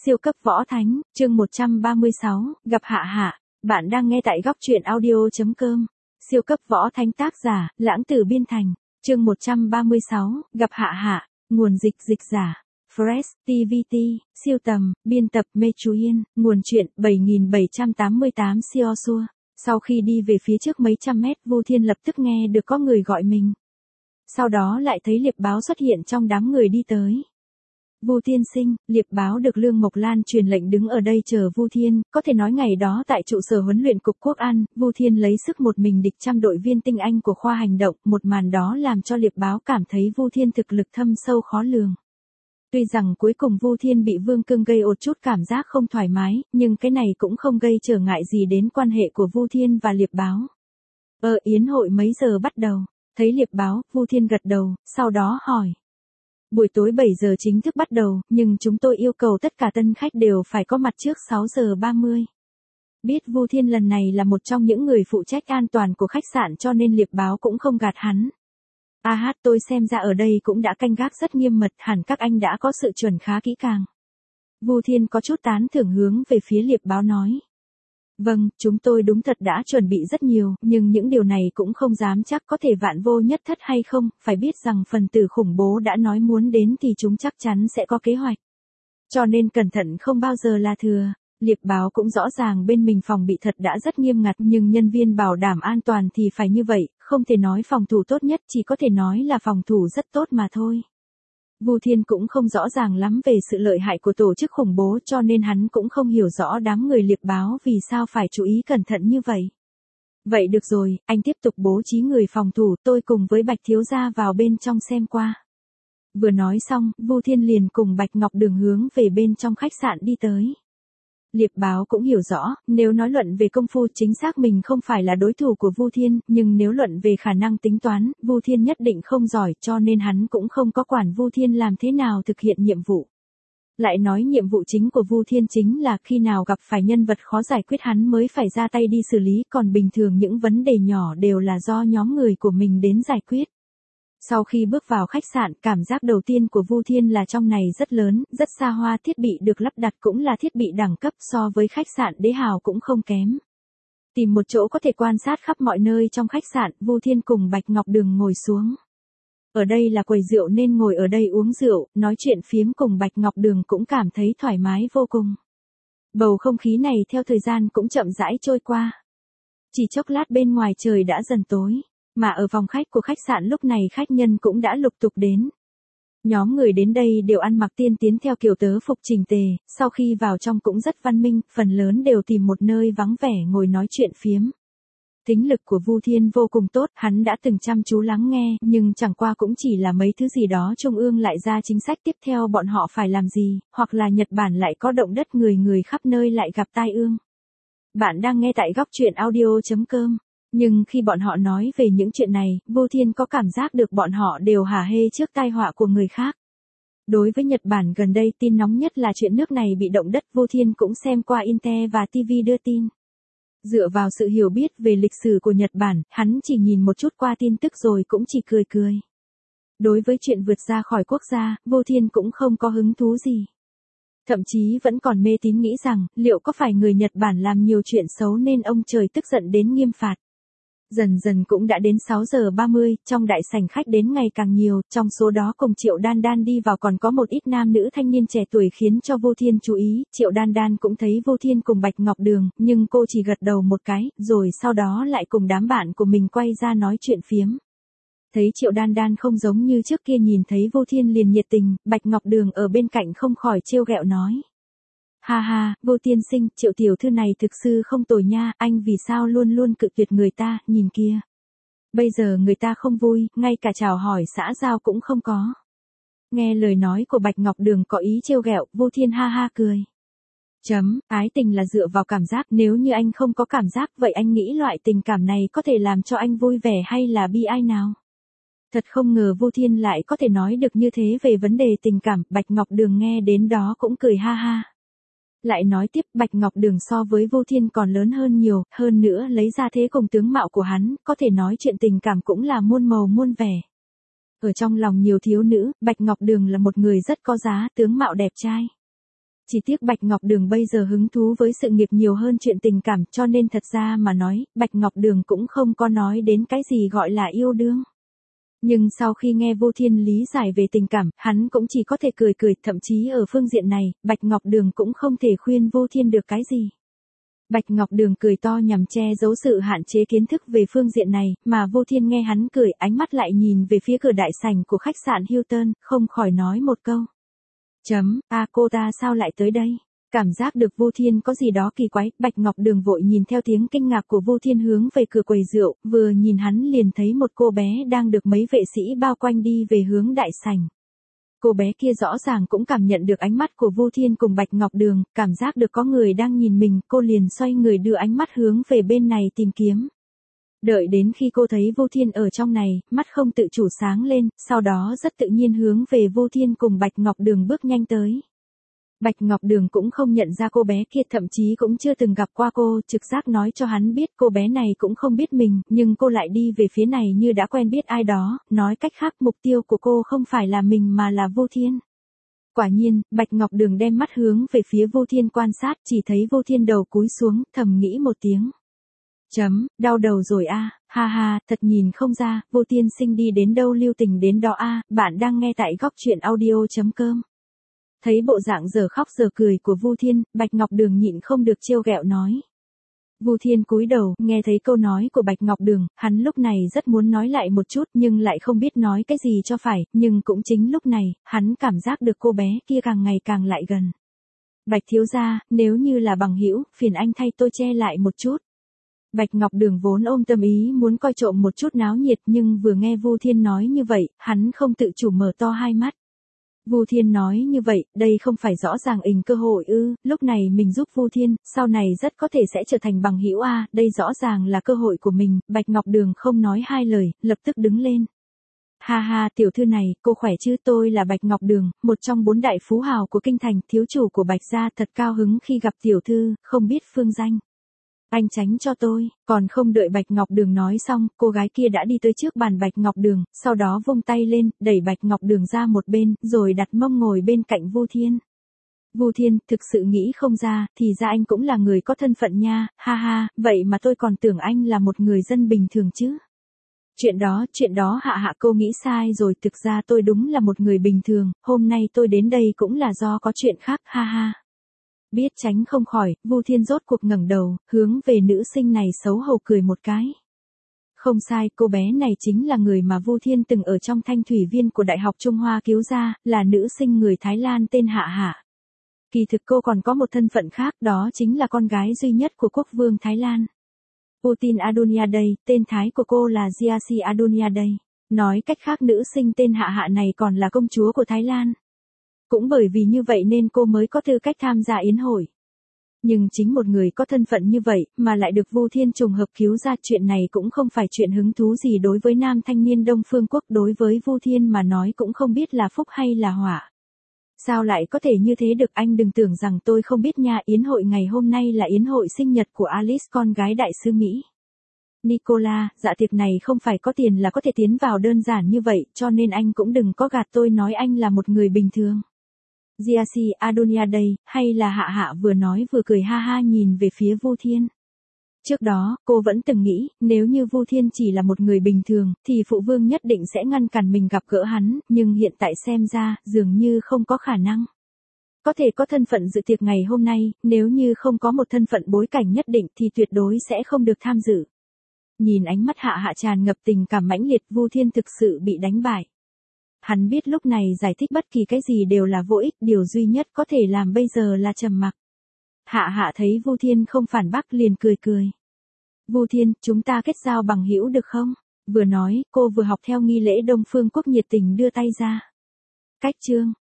Siêu cấp võ thánh, chương 136, gặp Hạ Hạ. Bạn đang nghe tại góc truyện audio.com. Siêu cấp võ thánh tác giả, Lãng Tử biên thành. Chương 136, gặp Hạ Hạ. Nguồn dịch giả. Fresh, TVT, siêu tầm, biên tập Mê Chú Yên, nguồn truyện 7788 Siosua. Sau khi đi về phía trước mấy trăm mét, Vu Thiên lập tức nghe được có người gọi mình. Sau đó lại thấy Liệp Báo xuất hiện trong đám người đi tới. Vu tiên sinh, Liệp Báo được Lương Mộc Lan truyền lệnh đứng ở đây chờ Vu Thiên, có thể nói ngày đó tại trụ sở huấn luyện cục Quốc An, Vu Thiên lấy sức một mình địch trăm đội viên tinh anh của khoa hành động, một màn đó làm cho Liệp Báo cảm thấy Vu Thiên thực lực thâm sâu khó lường. Tuy rằng cuối cùng Vu Thiên bị Vương Cương gây một chút cảm giác không thoải mái, nhưng cái này cũng không gây trở ngại gì đến quan hệ của Vu Thiên và Liệp Báo. Yến hội mấy giờ bắt đầu? Thấy Liệp Báo, Vu Thiên gật đầu, sau đó hỏi. Buổi tối 7 giờ chính thức bắt đầu, nhưng chúng tôi yêu cầu tất cả tân khách đều phải có mặt trước 6 giờ 30. Biết Vu Thiên lần này là một trong những người phụ trách an toàn của khách sạn cho nên Liệp Báo cũng không gạt hắn. Tôi xem ra ở đây cũng đã canh gác rất nghiêm mật, hẳn các anh đã có sự chuẩn khá kỹ càng. Vu Thiên có chút tán thưởng hướng về phía Liệp Báo nói. Vâng, chúng tôi đúng thật đã chuẩn bị rất nhiều, nhưng những điều này cũng không dám chắc có thể vạn vô nhất thất hay không, phải biết rằng phần tử khủng bố đã nói muốn đến thì chúng chắc chắn sẽ có kế hoạch. Cho nên cẩn thận không bao giờ là thừa. Liệp Báo cũng rõ ràng bên mình phòng bị thật đã rất nghiêm ngặt, nhưng nhân viên bảo đảm an toàn thì phải như vậy, không thể nói phòng thủ tốt nhất, chỉ có thể nói là phòng thủ rất tốt mà thôi. Vu Thiên cũng không rõ ràng lắm về sự lợi hại của tổ chức khủng bố cho nên hắn cũng không hiểu rõ đám người Liệp Báo vì sao phải chú ý cẩn thận như vậy. Vậy được rồi, anh tiếp tục bố trí người phòng thủ, tôi cùng với Bạch thiếu gia vào bên trong xem qua. Vừa nói xong, Vu Thiên liền cùng Bạch Ngọc Đường hướng về bên trong khách sạn đi tới. Liệp Báo cũng hiểu rõ, nếu nói luận về công phu chính xác mình không phải là đối thủ của Vu Thiên, nhưng nếu luận về khả năng tính toán, Vu Thiên nhất định không giỏi cho nên hắn cũng không có quản Vu Thiên làm thế nào thực hiện nhiệm vụ. Lại nói nhiệm vụ chính của Vu Thiên chính là khi nào gặp phải nhân vật khó giải quyết hắn mới phải ra tay đi xử lý, còn bình thường những vấn đề nhỏ đều là do nhóm người của mình đến giải quyết. Sau khi bước vào khách sạn, cảm giác đầu tiên của Vu Thiên là trong này rất lớn, rất xa hoa, thiết bị được lắp đặt cũng là thiết bị đẳng cấp, so với khách sạn Đế Hào cũng không kém. Tìm một chỗ có thể quan sát khắp mọi nơi trong khách sạn, Vu Thiên cùng Bạch Ngọc Đường ngồi xuống. Ở đây là quầy rượu nên ngồi ở đây uống rượu, nói chuyện phiếm cùng Bạch Ngọc Đường cũng cảm thấy thoải mái vô cùng. Bầu không khí này theo thời gian cũng chậm rãi trôi qua. Chỉ chốc lát bên ngoài trời đã dần tối. Mà ở phòng khách của khách sạn lúc này khách nhân cũng đã lục tục đến. Nhóm người đến đây đều ăn mặc tiên tiến theo kiểu tớ phục chỉnh tề, sau khi vào trong cũng rất văn minh, phần lớn đều tìm một nơi vắng vẻ ngồi nói chuyện phiếm. Thính lực của Vu Thiên vô cùng tốt, hắn đã từng chăm chú lắng nghe, nhưng chẳng qua cũng chỉ là mấy thứ gì đó Trung ương lại ra chính sách tiếp theo bọn họ phải làm gì, hoặc là Nhật Bản lại có động đất người khắp nơi lại gặp tai ương. Bạn đang nghe tại góc truyện audio.com. Nhưng khi bọn họ nói về những chuyện này, Vu Thiên có cảm giác được bọn họ đều hả hê trước tai họa của người khác. Đối với Nhật Bản gần đây tin nóng nhất là chuyện nước này bị động đất, Vu Thiên cũng xem qua Inte và TV đưa tin. Dựa vào sự hiểu biết về lịch sử của Nhật Bản, hắn chỉ nhìn một chút qua tin tức rồi cũng chỉ cười. Đối với chuyện vượt ra khỏi quốc gia, Vu Thiên cũng không có hứng thú gì. Thậm chí vẫn còn mê tín nghĩ rằng, liệu có phải người Nhật Bản làm nhiều chuyện xấu nên ông trời tức giận đến nghiêm phạt. Dần dần cũng đã đến 6 giờ 30, trong đại sảnh khách đến ngày càng nhiều, trong số đó cùng Triệu Đan Đan đi vào còn có một ít nam nữ thanh niên trẻ tuổi khiến cho Vu Thiên chú ý, Triệu Đan Đan cũng thấy Vu Thiên cùng Bạch Ngọc Đường, nhưng cô chỉ gật đầu một cái, rồi sau đó lại cùng đám bạn của mình quay ra nói chuyện phiếm. Thấy Triệu Đan Đan không giống như trước kia nhìn thấy Vu Thiên liền nhiệt tình, Bạch Ngọc Đường ở bên cạnh không khỏi trêu ghẹo nói. Ha, Vu tiên sinh, Triệu tiểu thư này thực sự không tồi nha, anh vì sao luôn luôn cự tuyệt người ta, nhìn kia. Bây giờ người ta không vui, ngay cả chào hỏi xã giao cũng không có. Nghe lời nói của Bạch Ngọc Đường có ý trêu ghẹo, Vu Thiên ha cười. Ái tình là dựa vào cảm giác, nếu như anh không có cảm giác vậy anh nghĩ loại tình cảm này có thể làm cho anh vui vẻ hay là bi ai nào? Thật không ngờ Vu Thiên lại có thể nói được như thế về vấn đề tình cảm, Bạch Ngọc Đường nghe đến đó cũng cười ha. Lại nói tiếp, Bạch Ngọc Đường so với Vu Thiên còn lớn hơn nhiều, hơn nữa lấy ra thế cùng tướng mạo của hắn, có thể nói chuyện tình cảm cũng là muôn màu muôn vẻ. Ở trong lòng nhiều thiếu nữ, Bạch Ngọc Đường là một người rất có giá, tướng mạo đẹp trai. Chỉ tiếc Bạch Ngọc Đường bây giờ hứng thú với sự nghiệp nhiều hơn chuyện tình cảm, cho nên thật ra mà nói, Bạch Ngọc Đường cũng không có nói đến cái gì gọi là yêu đương. Nhưng sau khi nghe Vô Thiên lý giải về tình cảm, hắn cũng chỉ có thể cười cười, thậm chí ở phương diện này, Bạch Ngọc Đường cũng không thể khuyên Vô Thiên được cái gì. Bạch Ngọc Đường cười to nhằm che giấu sự hạn chế kiến thức về phương diện này, mà Vô Thiên nghe hắn cười, ánh mắt lại nhìn về phía cửa đại sảnh của khách sạn Hilton, không khỏi nói một câu. Cô ta sao lại tới đây? Cảm giác được Vô Thiên có gì đó kỳ quái, Bạch Ngọc Đường vội nhìn theo tiếng kinh ngạc của Vô Thiên hướng về cửa quầy rượu, vừa nhìn hắn liền thấy một cô bé đang được mấy vệ sĩ bao quanh đi về hướng đại sảnh. Cô bé kia rõ ràng cũng cảm nhận được ánh mắt của Vô Thiên cùng Bạch Ngọc Đường, cảm giác được có người đang nhìn mình, cô liền xoay người đưa ánh mắt hướng về bên này tìm kiếm. Đợi đến khi cô thấy Vô Thiên ở trong này, mắt không tự chủ sáng lên, sau đó rất tự nhiên hướng về Vô Thiên cùng Bạch Ngọc Đường bước nhanh tới. Bạch Ngọc Đường cũng không nhận ra cô bé kia, thậm chí cũng chưa từng gặp qua cô, trực giác nói cho hắn biết cô bé này cũng không biết mình, nhưng cô lại đi về phía này như đã quen biết ai đó, nói cách khác mục tiêu của cô không phải là mình mà là Vô Thiên. Quả nhiên, Bạch Ngọc Đường đem mắt hướng về phía Vô Thiên quan sát, chỉ thấy Vô Thiên đầu cúi xuống, thầm nghĩ một tiếng. Đau đầu rồi a, ha ha, thật nhìn không ra, Vô Tiên sinh đi đến đâu lưu tình đến đó a, bạn đang nghe tại góc truyện audio.com. Thấy bộ dạng giờ khóc giờ cười của Vu Thiên, Bạch Ngọc Đường nhịn không được trêu ghẹo nói. Vu Thiên cúi đầu, nghe thấy câu nói của Bạch Ngọc Đường, hắn lúc này rất muốn nói lại một chút nhưng lại không biết nói cái gì cho phải, nhưng cũng chính lúc này, hắn cảm giác được cô bé kia càng ngày càng lại gần. Bạch thiếu gia, nếu như là bằng hữu, phiền anh thay tôi che lại một chút. Bạch Ngọc Đường vốn ôm tâm ý muốn coi trộm một chút náo nhiệt nhưng vừa nghe Vu Thiên nói như vậy, hắn không tự chủ mở to hai mắt. Vu Thiên nói như vậy, đây không phải rõ ràng cơ hội ư, lúc này mình giúp Vu Thiên, sau này rất có thể sẽ trở thành bằng hữu a, đây rõ ràng là cơ hội của mình, Bạch Ngọc Đường không nói hai lời, lập tức đứng lên. Ha ha, tiểu thư này, cô khỏe chứ, tôi là Bạch Ngọc Đường, một trong 4 đại phú hào của kinh thành, thiếu chủ của Bạch gia, thật cao hứng khi gặp tiểu thư, không biết phương danh. Anh tránh cho tôi, còn không đợi Bạch Ngọc Đường nói xong, cô gái kia đã đi tới trước bàn Bạch Ngọc Đường, sau đó vung tay lên, đẩy Bạch Ngọc Đường ra một bên, rồi đặt mông ngồi bên cạnh Vu Thiên. Vu Thiên, thực sự nghĩ không ra, thì ra anh cũng là người có thân phận nha, ha ha, vậy mà tôi còn tưởng anh là một người dân bình thường chứ. Chuyện đó hạ cô nghĩ sai rồi, thực ra tôi đúng là một người bình thường, hôm nay tôi đến đây cũng là do có chuyện khác, ha ha. Biết tránh không khỏi, Vu Thiên rốt cuộc ngẩng đầu, hướng về nữ sinh này xấu hổ cười một cái. Không sai, cô bé này chính là người mà Vu Thiên từng ở trong thanh thủy viên của Đại học Trung Hoa cứu ra, là nữ sinh người Thái Lan tên Hạ Hạ. Kỳ thực cô còn có một thân phận khác, đó chính là con gái duy nhất của quốc vương Thái Lan. Putin Aduniadei, tên Thái của cô là Giasi Aduniadei. Nói cách khác nữ sinh tên Hạ Hạ này còn là công chúa của Thái Lan. Cũng bởi vì như vậy nên cô mới có tư cách tham gia yến hội. Nhưng chính một người có thân phận như vậy, mà lại được Vu Thiên trùng hợp cứu ra, chuyện này cũng không phải chuyện hứng thú gì đối với nam thanh niên Đông Phương Quốc, đối với Vu Thiên mà nói cũng không biết là phúc hay là họa. Sao lại có thể như thế được, anh đừng tưởng rằng tôi không biết nha, yến hội ngày hôm nay là yến hội sinh nhật của Alice, con gái đại sứ Mỹ. Nicola, dạ tiệc này không phải có tiền là có thể tiến vào đơn giản như vậy, cho nên anh cũng đừng có gạt tôi nói anh là một người bình thường. Giasi Aduniadei, hay là Hạ Hạ vừa nói vừa cười ha ha nhìn về phía Vu Thiên. Trước đó, cô vẫn từng nghĩ, nếu như Vu Thiên chỉ là một người bình thường, thì phụ vương nhất định sẽ ngăn cản mình gặp gỡ hắn, nhưng hiện tại xem ra, dường như không có khả năng. Có thể có thân phận dự tiệc ngày hôm nay, nếu như không có một thân phận bối cảnh nhất định thì tuyệt đối sẽ không được tham dự. Nhìn ánh mắt Hạ Hạ tràn ngập tình cảm mãnh liệt, Vu Thiên thực sự bị đánh bại. Hắn biết lúc này giải thích bất kỳ cái gì đều là vô ích, điều duy nhất có thể làm bây giờ là trầm mặc. Hạ Hạ thấy Vu Thiên không phản bác liền cười cười. Vu Thiên, chúng ta kết giao bằng hữu được không? Vừa nói, cô vừa học theo nghi lễ Đông Phương Quốc nhiệt tình đưa tay ra. Cách chương.